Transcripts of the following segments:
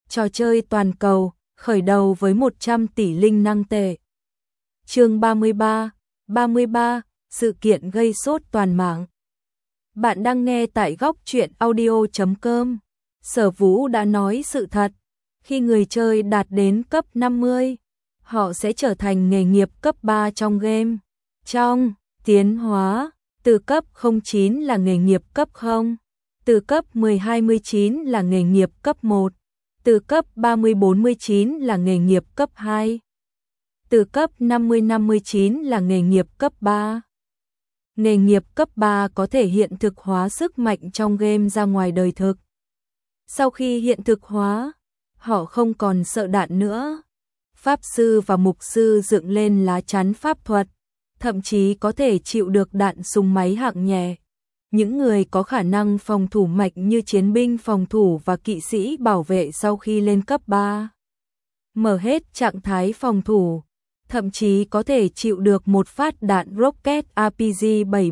Trò chơi toàn cầu, khởi đầu với 100 tỷ linh năng tệ. Chương 33, sự kiện gây sốt toàn mạng. Bạn đang nghe tại góc truyện audio.com. Sở Vũ đã nói sự thật, khi người chơi đạt đến cấp 50, họ sẽ trở thành nghề nghiệp cấp 3 trong game. Trong tiến hóa, từ cấp 09 là nghề nghiệp cấp 0, từ cấp 10-29 là nghề nghiệp cấp 1, từ cấp 30-49 là nghề nghiệp cấp 2, từ cấp 50-59 là nghề nghiệp cấp 3. Nghề nghiệp cấp 3 có thể hiện thực hóa sức mạnh trong game ra ngoài đời thực. Sau khi hiện thực hóa, họ không còn sợ đạn nữa. Pháp sư và mục sư dựng lên lá chắn pháp thuật, thậm chí có thể chịu được đạn súng máy hạng nhẹ. Những người có khả năng phòng thủ mạnh như chiến binh phòng thủ và kỵ sĩ bảo vệ sau khi lên cấp 3. Mở hết trạng thái phòng thủ, thậm chí có thể chịu được một phát đạn rocket RPG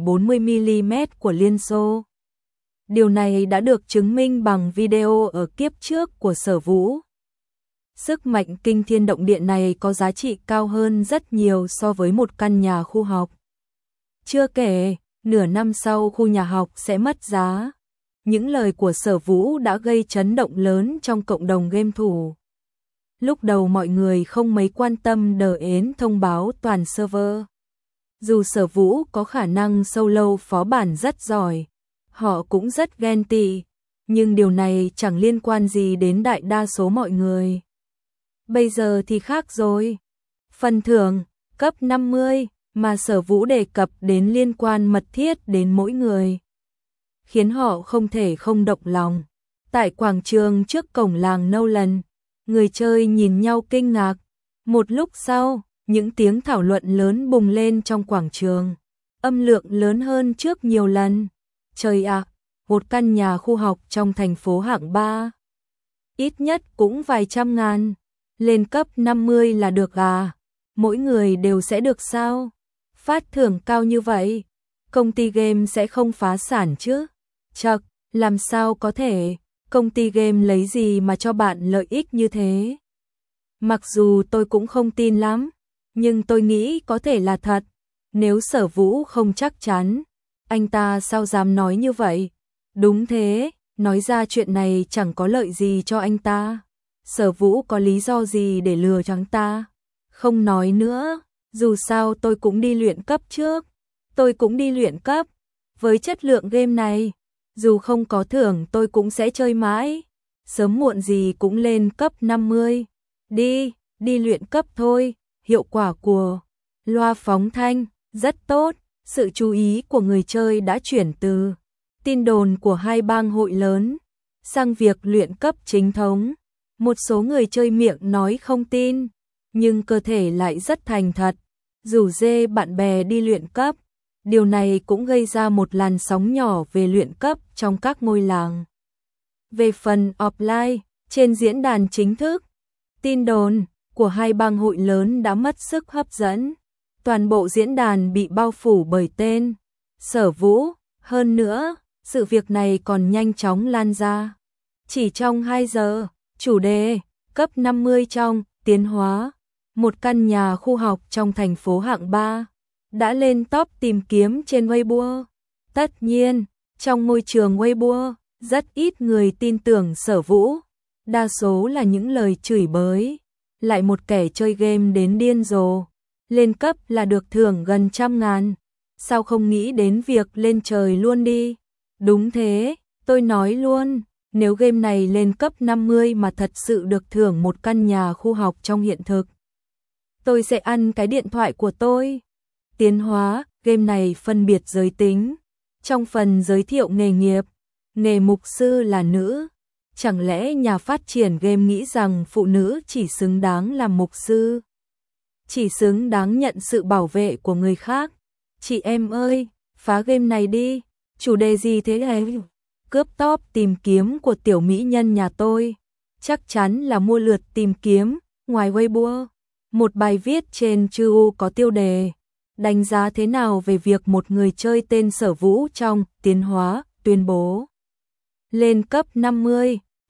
740mm của Liên Xô. Điều này đã được chứng minh bằng video ở kiếp trước của Sở Vũ. Sức mạnh kinh thiên động địa này có giá trị cao hơn rất nhiều so với một căn nhà khu học. Chưa kể, nửa năm sau khu nhà học sẽ mất giá. Những lời của Sở Vũ đã gây chấn động lớn trong cộng đồng game thủ. Lúc đầu mọi người không mấy quan tâm đến thông báo toàn server. Dù Sở Vũ có khả năng solo phó bản rất giỏi, họ cũng rất ghen tị, nhưng điều này chẳng liên quan gì đến đại đa số mọi người. Bây giờ thì khác rồi. Phần thưởng cấp 50 mà Sở Vũ đề cập đến liên quan mật thiết đến mỗi người, khiến họ không thể không động lòng. Tại quảng trường trước cổng làng Nolan, người chơi nhìn nhau kinh ngạc. Một lúc sau, những tiếng thảo luận lớn bùng lên trong quảng trường, âm lượng lớn hơn trước nhiều lần. Trời ạ, một căn nhà khu học trong thành phố hạng 3, ít nhất cũng vài trăm ngàn. Lên cấp 50 là được à? Mỗi người đều sẽ được sao? Phát thưởng cao như vậy, công ty game sẽ không phá sản chứ? Chậc, làm sao có thể? Công ty game lấy gì mà cho bạn lợi ích như thế? Mặc dù tôi cũng không tin lắm, nhưng tôi nghĩ có thể là thật. Nếu Sở Vũ không chắc chắn, anh ta sao dám nói như vậy? Đúng thế, nói ra chuyện này chẳng có lợi gì cho anh ta. Sở Vũ có lý do gì để lừa chúng ta? Không nói nữa, dù sao tôi cũng đi luyện cấp trước. Tôi cũng đi luyện cấp. Với chất lượng game này, dù không có thưởng tôi cũng sẽ chơi mãi. Sớm muộn gì cũng lên cấp 50. Đi luyện cấp thôi. Hiệu quả của loa phóng thanh rất tốt. Sự chú ý của người chơi đã chuyển từ tin đồn của hai bang hội lớn sang việc luyện cấp chính thống. Một số người chơi miệng nói không tin, nhưng cơ thể lại rất thành thật, rủ rê bạn bè đi luyện cấp. Điều này cũng gây ra một làn sóng nhỏ về luyện cấp trong các ngôi làng. Về phần offline, trên diễn đàn chính thức, tin đồn của hai bang hội lớn đã mất sức hấp dẫn. Toàn bộ diễn đàn bị bao phủ bởi tên Sở Vũ. Hơn nữa, sự việc này còn nhanh chóng lan ra. Chỉ trong 2 giờ, chủ đề cấp 50 trong tiến hóa, một căn nhà khu học trong thành phố hạng 3 đã lên top tìm kiếm trên Weibo. Tất nhiên, trong môi trường Weibo, rất ít người tin tưởng Sở Vũ. Đa số là những lời chửi bới. Lại một kẻ chơi game đến điên rồ, lên cấp là được thưởng gần 100.000. Sao không nghĩ đến việc lên trời luôn đi? Đúng thế, tôi nói luôn. Nếu game này lên cấp 50 mà thật sự được thưởng một căn nhà khu học trong hiện thực, tôi sẽ ăn cái điện thoại của tôi. Tiến hóa, game này phân biệt giới tính. Trong phần giới thiệu nghề nghiệp, nghề mục sư là nữ. Chẳng lẽ nhà phát triển game nghĩ rằng phụ nữ chỉ xứng đáng làm mục sư? Chỉ xứng đáng nhận sự bảo vệ của người khác? Chị em ơi, phá game này đi. Chủ đề gì thế này? Cướp top tìm kiếm của tiểu mỹ nhân nhà tôi. Chắc chắn là mua lượt tìm kiếm. Ngoài Weibo, một bài viết trên Chu có tiêu đề đánh giá thế nào về việc một người chơi tên Sở Vũ trong tiến hóa tuyên bố lên cấp 50.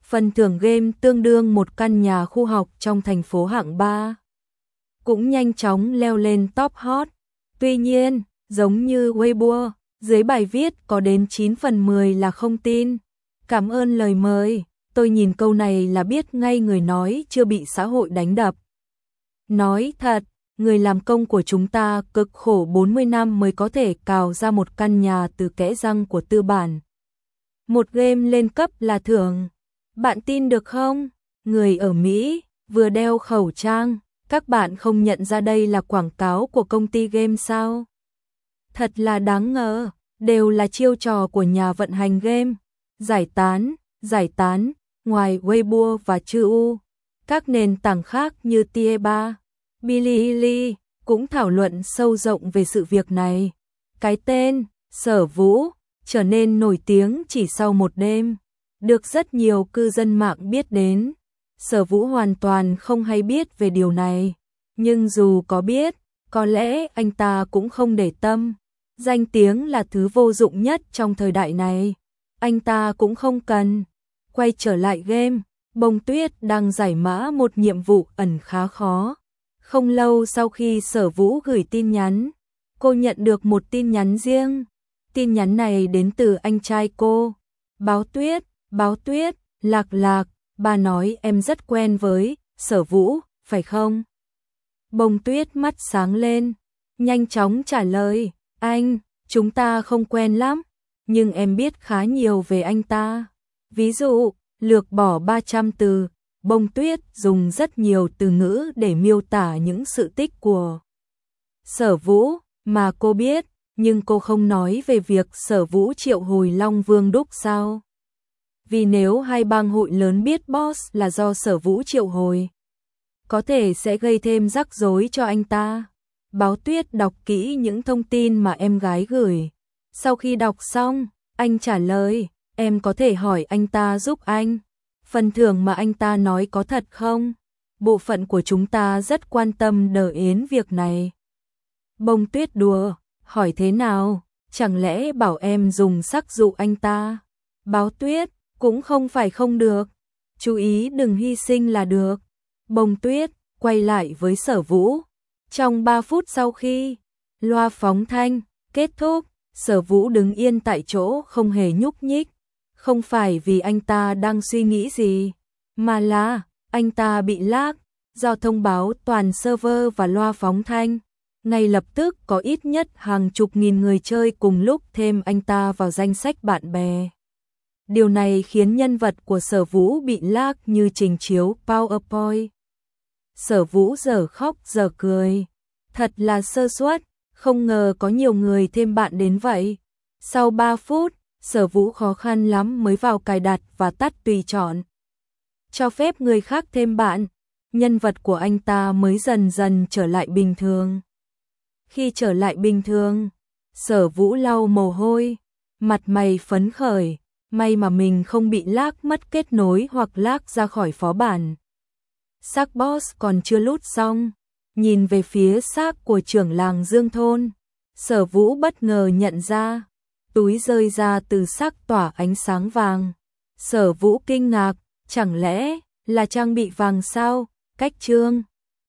Phần thưởng game tương đương một căn nhà khu học trong thành phố hạng 3. Cũng nhanh chóng leo lên top hot. Tuy nhiên, giống như Weibo, dưới bài viết có đến 9 phần 10 là không tin. Cảm ơn lời mời, tôi nhìn câu này là biết ngay người nói chưa bị xã hội đánh đập. Nói thật, người làm công của chúng ta cực khổ 40 năm mới có thể cào ra một căn nhà từ kẽ răng của tư bản. Một game lên cấp là thưởng. Bạn tin được không? Người ở Mỹ vừa đeo khẩu trang, các bạn không nhận ra đây là quảng cáo của công ty game sao? Thật là đáng ngờ, đều là chiêu trò của nhà vận hành game. Giải tán, ngoài Weibo và Chuu, các nền tảng khác như Tie3, Bilibili cũng thảo luận sâu rộng về sự việc này. Cái tên Sở Vũ trở nên nổi tiếng chỉ sau một đêm, được rất nhiều cư dân mạng biết đến. Sở Vũ hoàn toàn không hay biết về điều này, nhưng dù có biết, có lẽ anh ta cũng không để tâm. Danh tiếng là thứ vô dụng nhất trong thời đại này, anh ta cũng không cần. Quay trở lại game, Bông Tuyết đang giải mã một nhiệm vụ ẩn khá khó. Không lâu sau khi Sở Vũ gửi tin nhắn, cô nhận được một tin nhắn riêng. Tin nhắn này đến từ anh trai cô. Báo Tuyết, Lạc, bà nói em rất quen với Sở Vũ, phải không? Bông Tuyết mắt sáng lên, nhanh chóng trả lời, anh, chúng ta không quen lắm, nhưng em biết khá nhiều về anh ta. Ví dụ, lược bỏ 300 từ, Bông Tuyết dùng rất nhiều từ ngữ để miêu tả những sự tích của Sở Vũ mà cô biết, nhưng cô không nói về việc Sở Vũ triệu hồi Long Vương Đúc sao? Vì nếu hai bang hội lớn biết boss là do Sở Vũ triệu hồi, có thể sẽ gây thêm rắc rối cho anh ta. Báo Tuyết đọc kỹ những thông tin mà em gái gửi. Sau khi đọc xong, anh trả lời, em có thể hỏi anh ta giúp anh. Phần thưởng mà anh ta nói có thật không? Bộ phận của chúng ta rất quan tâm đờ yến việc này. Bông Tuyết đùa, hỏi thế nào? Chẳng lẽ bảo em dùng sắc dụ anh ta? Báo Tuyết, cũng không phải không được. Chú ý đừng hy sinh là được. Bông Tuyết quay lại với Sở Vũ. Trong 3 phút sau khi loa phóng thanh kết thúc, Sở Vũ đứng yên tại chỗ không hề nhúc nhích. Không phải vì anh ta đang suy nghĩ gì, mà là anh ta bị lag do thông báo toàn server và loa phóng thanh. Ngay lập tức có ít nhất hàng chục nghìn người chơi cùng lúc thêm anh ta vào danh sách bạn bè. Điều này khiến nhân vật của Sở Vũ bị lag như trình chiếu PowerPoint. Sở Vũ giờ khóc giờ cười. Thật là sơ suất, không ngờ có nhiều người thêm bạn đến vậy. Sau 3 phút, Sở Vũ khó khăn lắm mới vào cài đặt và tắt tùy chọn. Cho phép người khác thêm bạn, nhân vật của anh ta mới dần dần trở lại bình thường. Khi trở lại bình thường, Sở Vũ lau mồ hôi, mặt mày phấn khởi, may mà mình không bị lag mất kết nối hoặc lag ra khỏi phó bản. Xác boss còn chưa lút xong, nhìn về phía xác của trưởng làng Dương Thôn, Sở Vũ bất ngờ nhận ra, túi rơi ra từ xác tỏa ánh sáng vàng. Sở Vũ kinh ngạc, chẳng lẽ là trang bị vàng sao? Cách chương